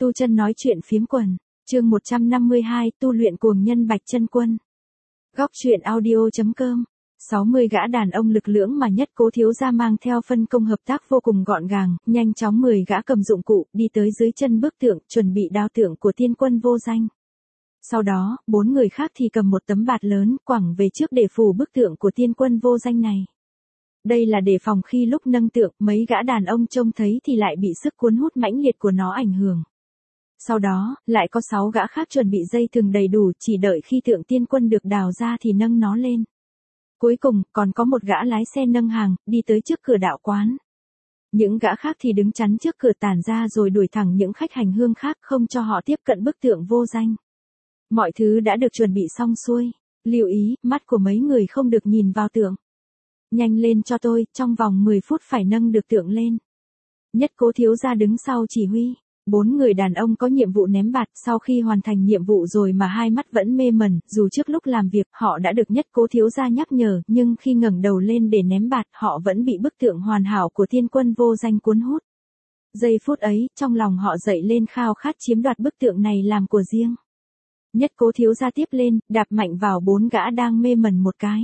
Tu chân nói chuyện phiếm quần, chương 152, tu luyện cuồng nhân Bạch Chân Quân. Góc truyện audio.com. 60 gã đàn ông lực lưỡng mà Nhất Cố thiếu gia mang theo phân công hợp tác vô cùng gọn gàng, nhanh chóng 10 gã cầm dụng cụ, đi tới dưới chân bức tượng, chuẩn bị đao tượng của tiên quân vô danh. Sau đó, 4 người khác thì cầm một tấm bạt lớn, quẳng về trước để phủ bức tượng của tiên quân vô danh này. Đây là để phòng khi lúc nâng tượng, mấy gã đàn ông trông thấy thì lại bị sức cuốn hút mãnh liệt của nó ảnh hưởng. Sau đó, lại có 6 gã khác chuẩn bị dây thừng đầy đủ, chỉ đợi khi tượng tiên quân được đào ra thì nâng nó lên. Cuối cùng, còn có một gã lái xe nâng hàng, đi tới trước cửa đạo quán. Những gã khác thì đứng chắn trước cửa tản ra rồi đuổi thẳng những khách hành hương khác không cho họ tiếp cận bức tượng vô danh. Mọi thứ đã được chuẩn bị xong xuôi. Lưu ý, mắt của mấy người không được nhìn vào tượng. Nhanh lên cho tôi, trong vòng 10 phút phải nâng được tượng lên. Nhất Cố thiếu gia đứng sau chỉ huy. 4 người đàn ông có nhiệm vụ ném bạt, sau khi hoàn thành nhiệm vụ rồi mà hai mắt vẫn mê mẩn, dù trước lúc làm việc họ đã được Nhất Cố thiếu gia nhắc nhở, nhưng khi ngẩng đầu lên để ném bạt, họ vẫn bị bức tượng hoàn hảo của tiên quân vô danh cuốn hút. Giây phút ấy, trong lòng họ dậy lên khao khát chiếm đoạt bức tượng này làm của riêng. Nhất Cố thiếu gia tiếp lên, đạp mạnh vào 4 gã đang mê mẩn một cái.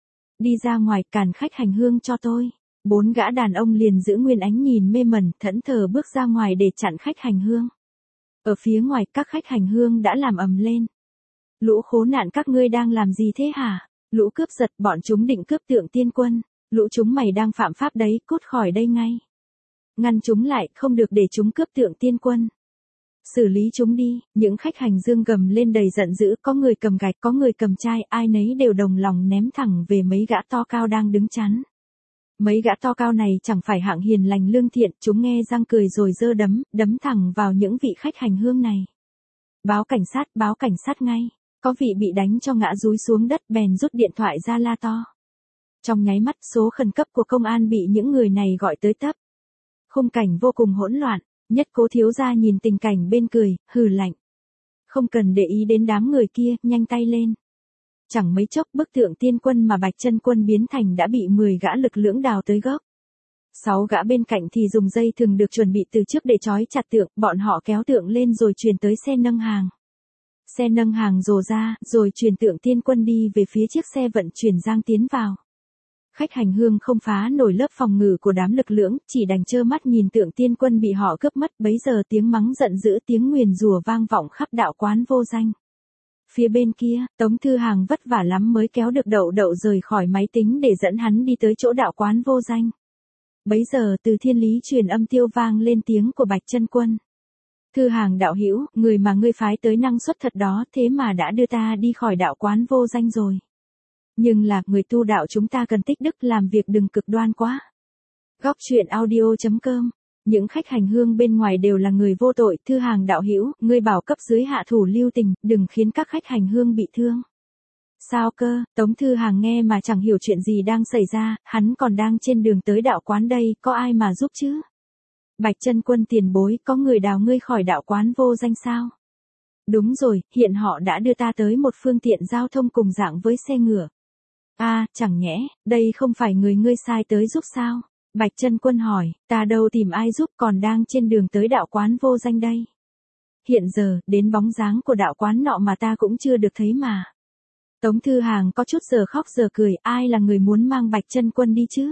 Đi ra ngoài, cản khách hành hương cho tôi. 4 gã đàn ông liền giữ nguyên ánh nhìn mê mẩn, thẫn thờ bước ra ngoài để chặn khách hành hương. Ở phía ngoài, các khách hành hương đã làm ầm lên. Lũ khốn nạn, các ngươi đang làm gì thế hả? Lũ cướp giật, bọn chúng định cướp tượng tiên quân. Lũ chúng mày đang phạm pháp đấy, cút khỏi đây ngay. Ngăn chúng lại, không được để chúng cướp tượng tiên quân. Xử lý chúng đi. Những khách hành hương gầm lên đầy giận dữ, có người cầm gạch, có người cầm chai, ai nấy đều đồng lòng ném thẳng về mấy gã to cao đang đứng chắn. Mấy gã to cao này chẳng phải hạng hiền lành lương thiện, chúng nghe răng cười rồi giơ đấm thẳng vào những vị khách hành hương này. Báo cảnh sát ngay. Có vị bị đánh cho ngã dúi xuống đất bèn rút điện thoại ra la to. Trong nháy mắt, số khẩn cấp của công an bị những người này gọi tới tấp. Khung cảnh vô cùng hỗn loạn. Nhất Cố thiếu gia nhìn tình cảnh bên cười, hừ lạnh. Không cần để ý đến đám người kia, nhanh tay lên. Chẳng mấy chốc bức tượng tiên quân mà Bạch Chân Quân biến thành đã bị 10 gã lực lưỡng đào tới gốc. 6 gã bên cạnh thì dùng dây thừng được chuẩn bị từ trước để trói chặt tượng, bọn họ kéo tượng lên rồi truyền tới xe nâng hàng. Xe nâng hàng rồ ra, rồi truyền tượng tiên quân đi về phía chiếc xe vận chuyển giang tiến vào. Khách hành hương không phá nổi lớp phòng ngự của đám lực lưỡng, chỉ đành trơ mắt nhìn tượng tiên quân bị họ cướp mất. Bấy giờ tiếng mắng giận dữ, tiếng nguyền rủa vang vọng khắp đạo quán vô danh. Phía bên kia, Tống Thư Hàng vất vả lắm mới kéo được Đậu Đậu rời khỏi máy tính để dẫn hắn đi tới chỗ đạo quán vô danh. Bấy giờ từ thiên lý truyền âm tiêu vang lên tiếng của Bạch Chân Quân. Thư Hàng đạo hữu, người mà ngươi phái tới năng suất thật đó, thế mà đã đưa ta đi khỏi đạo quán vô danh rồi. Nhưng là, người tu đạo chúng ta cần tích đức, làm việc đừng cực đoan quá. Góc truyện audio.com. Những khách hành hương bên ngoài đều là người vô tội. Thư Hàng đạo hữu, ngươi bảo cấp dưới hạ thủ lưu tình, đừng khiến các khách hành hương bị thương. Sao cơ? Tống Thư Hàng nghe mà chẳng hiểu chuyện gì đang xảy ra, hắn còn đang trên đường tới đạo quán đây, có ai mà giúp chứ? Bạch Chân Quân tiền bối, có người đào ngươi khỏi đạo quán vô danh sao? Đúng rồi, hiện họ đã đưa ta tới một phương tiện giao thông cùng dạng với xe ngựa. Chẳng nhẽ, đây không phải người ngươi sai tới giúp sao? Bạch Chân Quân hỏi, ta đâu tìm ai giúp, còn đang trên đường tới đạo quán vô danh đây. Hiện giờ, đến bóng dáng của đạo quán nọ mà ta cũng chưa được thấy mà. Tống Thư Hàng có chút giờ khóc giờ cười, ai là người muốn mang Bạch Chân Quân đi chứ?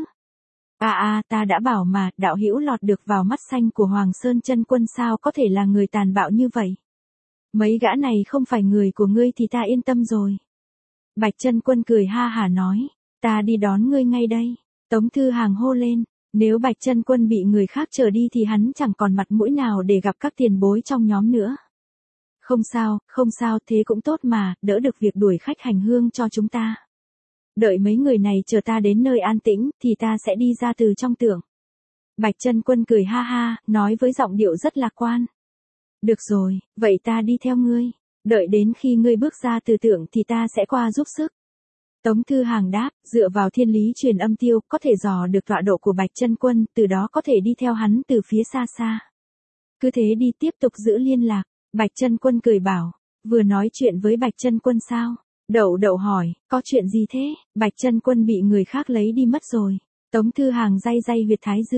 Ta đã bảo mà, đạo hữu lọt được vào mắt xanh của Hoàng Sơn Chân Quân, sao có thể là người tàn bạo như vậy? Mấy gã này không phải người của ngươi thì ta yên tâm rồi. Bạch Chân Quân cười ha hả nói, ta đi đón ngươi ngay đây. Tống Thư Hàng hô lên, nếu Bạch Chân Quân bị người khác chở đi thì hắn chẳng còn mặt mũi nào để gặp các tiền bối trong nhóm nữa. Không sao, thế cũng tốt mà, đỡ được việc đuổi khách hành hương cho chúng ta. Đợi mấy người này chờ ta đến nơi an tĩnh, thì ta sẽ đi ra từ trong tượng. Bạch Chân Quân cười ha ha, nói với giọng điệu rất lạc quan. Được rồi, vậy ta đi theo ngươi. Đợi đến khi ngươi bước ra từ tượng thì ta sẽ qua giúp sức. Tống Thư Hàng đáp, dựa vào thiên lý truyền âm tiêu, có thể dò được tọa độ của Bạch Chân Quân, từ đó có thể đi theo hắn từ phía xa xa. Cứ thế đi, tiếp tục giữ liên lạc. Bạch Chân Quân cười bảo, vừa nói chuyện với Bạch Chân Quân sao? Đậu Đậu hỏi, có chuyện gì thế? Bạch Chân Quân bị người khác lấy đi mất rồi. Tống Thư Hàng day huyệt thái dương.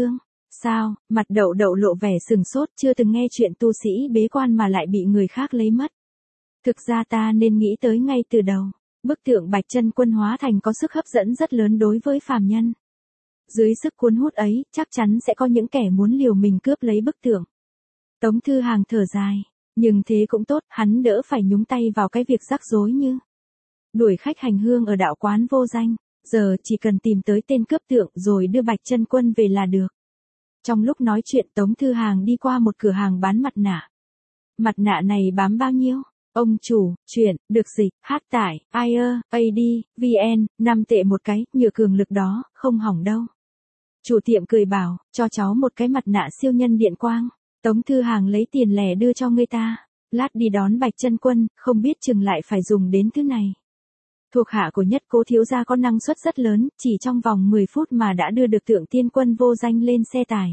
Sao, mặt Đậu Đậu lộ vẻ sừng sốt, chưa từng nghe chuyện tu sĩ bế quan mà lại bị người khác lấy mất. Thực ra ta nên nghĩ tới ngay từ đầu. Bức tượng Bạch Chân Quân hóa thành có sức hấp dẫn rất lớn đối với phàm nhân. Dưới sức cuốn hút ấy, chắc chắn sẽ có những kẻ muốn liều mình cướp lấy bức tượng. Tống Thư Hàng thở dài, nhưng thế cũng tốt, hắn đỡ phải nhúng tay vào cái việc rắc rối như đuổi khách hành hương ở đạo quán vô danh, giờ chỉ cần tìm tới tên cướp tượng rồi đưa Bạch Chân Quân về là được. Trong lúc nói chuyện Tống Thư Hàng đi qua một cửa hàng bán mặt nạ. Mặt nạ này bám bao nhiêu? Ông chủ, chuyện, được dịch, hát tải, IR, AD, VN, 5 tệ một cái, nhựa cường lực đó, không hỏng đâu. Chủ tiệm cười bảo, cho cháu một cái mặt nạ siêu nhân điện quang. Tống Thư Hàng lấy tiền lẻ đưa cho người ta. Lát đi đón Bạch Chân Quân, không biết chừng lại phải dùng đến thứ này. Thuộc hạ của Nhất Cố thiếu gia có năng suất rất lớn, chỉ trong vòng 10 phút mà đã đưa được tượng tiên quân vô danh lên xe tải.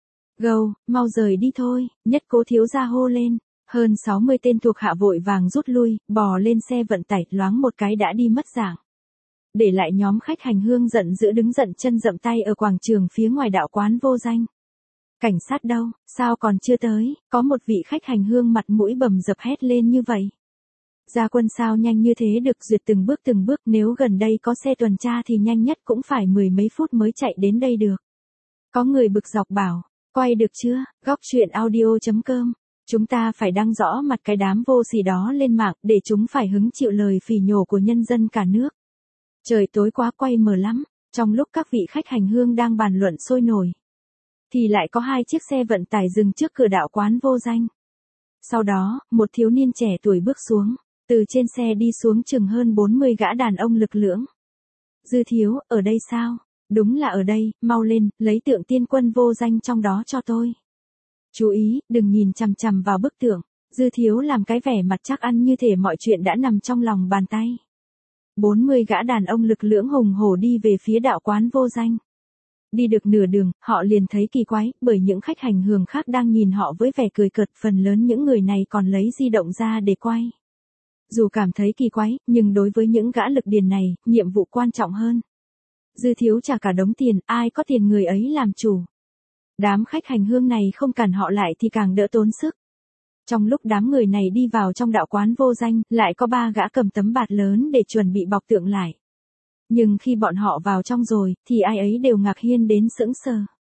Gâu, mau rời đi thôi, Nhất Cố thiếu gia hô lên. Hơn 60 tên thuộc hạ vội vàng rút lui, bò lên xe vận tải, loáng một cái đã đi mất dạng. Để lại nhóm khách hành hương giận dữ đứng giận chân dậm tay ở quảng trường phía ngoài đạo quán vô danh. Cảnh sát đâu, sao còn chưa tới, có một vị khách hành hương mặt mũi bầm dập hét lên như vậy. Gia quân sao nhanh như thế được duyệt từng bước, nếu gần đây có xe tuần tra thì nhanh nhất cũng phải 10 mấy phút mới chạy đến đây được. Có người bực dọc bảo, quay được chưa, góc truyện audio.com. Chúng ta phải đăng rõ mặt cái đám vô sỉ đó lên mạng để chúng phải hứng chịu lời phỉ nhổ của nhân dân cả nước. Trời tối quá quay mờ lắm, trong lúc các vị khách hành hương đang bàn luận sôi nổi. Thì lại có 2 chiếc xe vận tải dừng trước cửa đạo quán vô danh. Sau đó, một thiếu niên trẻ tuổi bước xuống, từ trên xe đi xuống chừng hơn 40 gã đàn ông lực lưỡng. Dư thiếu, ở đây sao? Đúng là ở đây, mau lên, lấy tượng tiên quân vô danh trong đó cho tôi. Chú ý, đừng nhìn chằm chằm vào bức tượng. Dư thiếu làm cái vẻ mặt chắc ăn như thể mọi chuyện đã nằm trong lòng bàn tay. 40 gã đàn ông lực lưỡng hùng hổ đi về phía đạo quán vô danh. Đi được nửa đường, họ liền thấy kỳ quái, bởi những khách hành hương khác đang nhìn họ với vẻ cười cợt, phần lớn những người này còn lấy di động ra để quay. Dù cảm thấy kỳ quái, nhưng đối với những gã lực điền này, nhiệm vụ quan trọng hơn. Dư thiếu trả cả đống tiền, ai có tiền người ấy làm chủ. Đám khách hành hương này không cản họ lại thì càng đỡ tốn sức. Trong lúc đám người này đi vào trong đạo quán vô danh, lại có 3 gã cầm tấm bạt lớn để chuẩn bị bọc tượng lại. Nhưng khi bọn họ vào trong rồi, thì ai ấy đều ngạc nhiên đến sững sờ.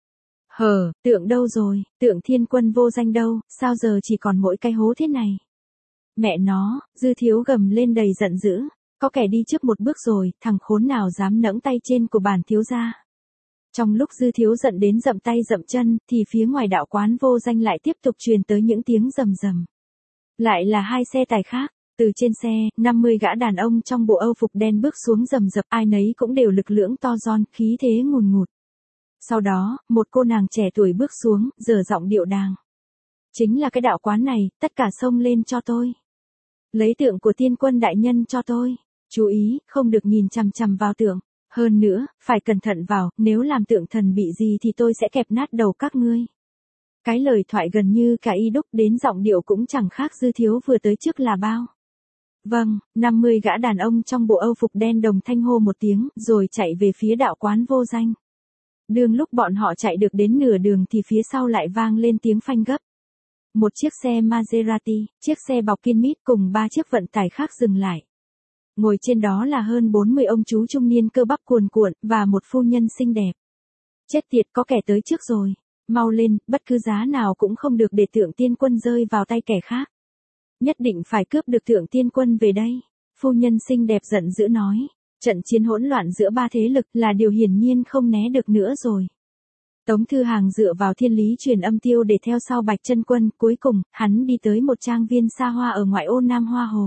Tượng đâu rồi, tượng thiên quân vô danh đâu, sao giờ chỉ còn mỗi cái hố thế này? Mẹ nó, Dư thiếu gầm lên đầy giận dữ, có kẻ đi trước một bước rồi, thằng khốn nào dám nẫng tay trên của bản thiếu gia. Trong lúc Dư thiếu giận đến dậm tay dậm chân, thì phía ngoài đạo quán vô danh lại tiếp tục truyền tới những tiếng rầm rầm. Lại là 2 xe tải khác. Từ trên xe, 50 gã đàn ông trong bộ âu phục đen bước xuống rầm rập, ai nấy cũng đều lực lưỡng to ron, khí thế ngùn ngụt. Sau đó, một cô nàng trẻ tuổi bước xuống, dở giọng điệu đàng. Chính là cái đạo quán này, tất cả xông lên cho tôi. Lấy tượng của tiên quân đại nhân cho tôi. Chú ý, không được nhìn chằm chằm vào tượng. Hơn nữa, phải cẩn thận vào, nếu làm tượng thần bị gì thì tôi sẽ kẹp nát đầu các ngươi. Cái lời thoại gần như cả y đúc đến giọng điệu cũng chẳng khác Dư thiếu vừa tới trước là bao. Vâng, 50 gã đàn ông trong bộ âu phục đen đồng thanh hô một tiếng, rồi chạy về phía đạo quán vô danh. Đương lúc bọn họ chạy được đến nửa đường thì phía sau lại vang lên tiếng phanh gấp. Một chiếc xe Maserati, chiếc xe bọc kín mít cùng 3 chiếc vận tải khác dừng lại. Ngồi trên đó là hơn 40 ông chú trung niên cơ bắp cuồn cuộn, và một phu nhân xinh đẹp. Chết tiệt, có kẻ tới trước rồi. Mau lên, bất cứ giá nào cũng không được để tượng tiên quân rơi vào tay kẻ khác. Nhất định phải cướp được tượng tiên quân về đây. Phu nhân xinh đẹp giận dữ nói. Trận chiến hỗn loạn giữa 3 thế lực là điều hiển nhiên không né được nữa rồi. Tống Thư Hàng dựa vào thiên lý truyền âm tiêu để theo sau Bạch Chân Quân, cuối cùng, hắn đi tới một trang viên xa hoa ở ngoại ô Nam Hoa Hồ.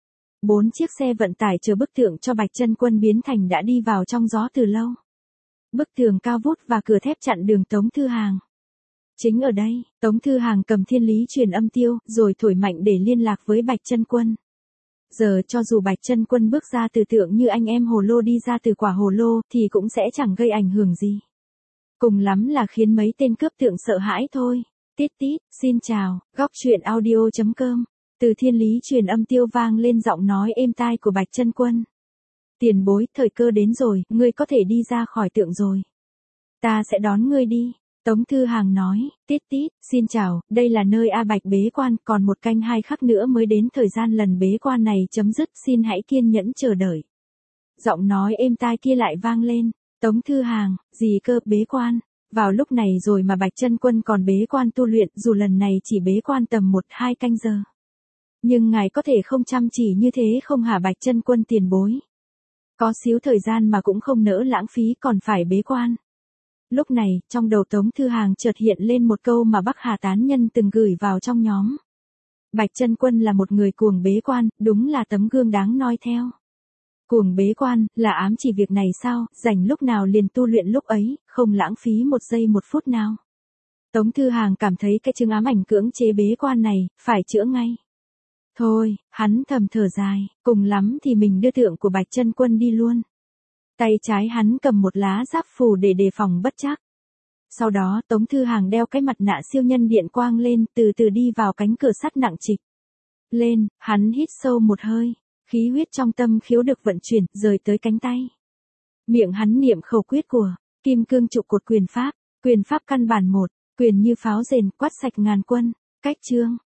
4 chiếc xe vận tải chờ bức tượng cho Bạch Chân Quân biến thành đã đi vào trong gió từ lâu. Bức tường cao vút và cửa thép chặn đường Tống Thư Hàng. Chính ở đây, Tống Thư Hàng cầm thiên lý truyền âm tiêu, rồi thổi mạnh để liên lạc với Bạch Chân Quân. Giờ cho dù Bạch Chân Quân bước ra từ tượng như anh em hồ lô đi ra từ quả hồ lô, thì cũng sẽ chẳng gây ảnh hưởng gì. Cùng lắm là khiến mấy tên cướp tượng sợ hãi thôi. Tít tít, xin chào, góc truyện audio.com. Từ thiên lý truyền âm tiêu vang lên giọng nói êm tai của Bạch Chân Quân. Tiền bối, thời cơ đến rồi, ngươi có thể đi ra khỏi tượng rồi. Ta sẽ đón ngươi đi. Tống Thư Hàng nói, tít tít, xin chào, đây là nơi A Bạch bế quan, còn 1 canh 2 khắc nữa mới đến thời gian lần bế quan này chấm dứt, xin hãy kiên nhẫn chờ đợi. Giọng nói êm tai kia lại vang lên, Tống Thư Hàng, gì cơ, bế quan, vào lúc này rồi mà Bạch Chân Quân còn bế quan tu luyện, dù lần này chỉ bế quan tầm 1-2 canh giờ. Nhưng ngài có thể không chăm chỉ như thế không hả Bạch Chân Quân tiền bối? Có xíu thời gian mà cũng không nỡ lãng phí còn phải bế quan. Lúc này, trong đầu Tống Thư Hàng chợt hiện lên một câu mà Bắc Hà Tán Nhân từng gửi vào trong nhóm. Bạch Chân Quân là một người cuồng bế quan, đúng là tấm gương đáng noi theo. Cuồng bế quan, là ám chỉ việc này sao, rảnh lúc nào liền tu luyện lúc ấy, không lãng phí 1 giây 1 phút nào. Tống Thư Hàng cảm thấy cái chứng ám ảnh cưỡng chế bế quan này, phải chữa ngay. Thôi, hắn thầm thở dài, cùng lắm thì mình đưa tượng của Bạch Chân Quân đi luôn. Tay trái hắn cầm một lá giáp phù để đề phòng bất trắc. Sau đó Tống Thư Hàng đeo cái mặt nạ siêu nhân điện quang lên, từ từ đi vào cánh cửa sắt nặng trịch. Lên, hắn hít sâu một hơi, khí huyết trong tâm khiếu được vận chuyển, rời tới cánh tay. Miệng hắn niệm khẩu quyết của Kim Cương Trụ Cột Quyền Pháp căn bản 1, quyền như pháo rền quát sạch ngàn quân, cách chương.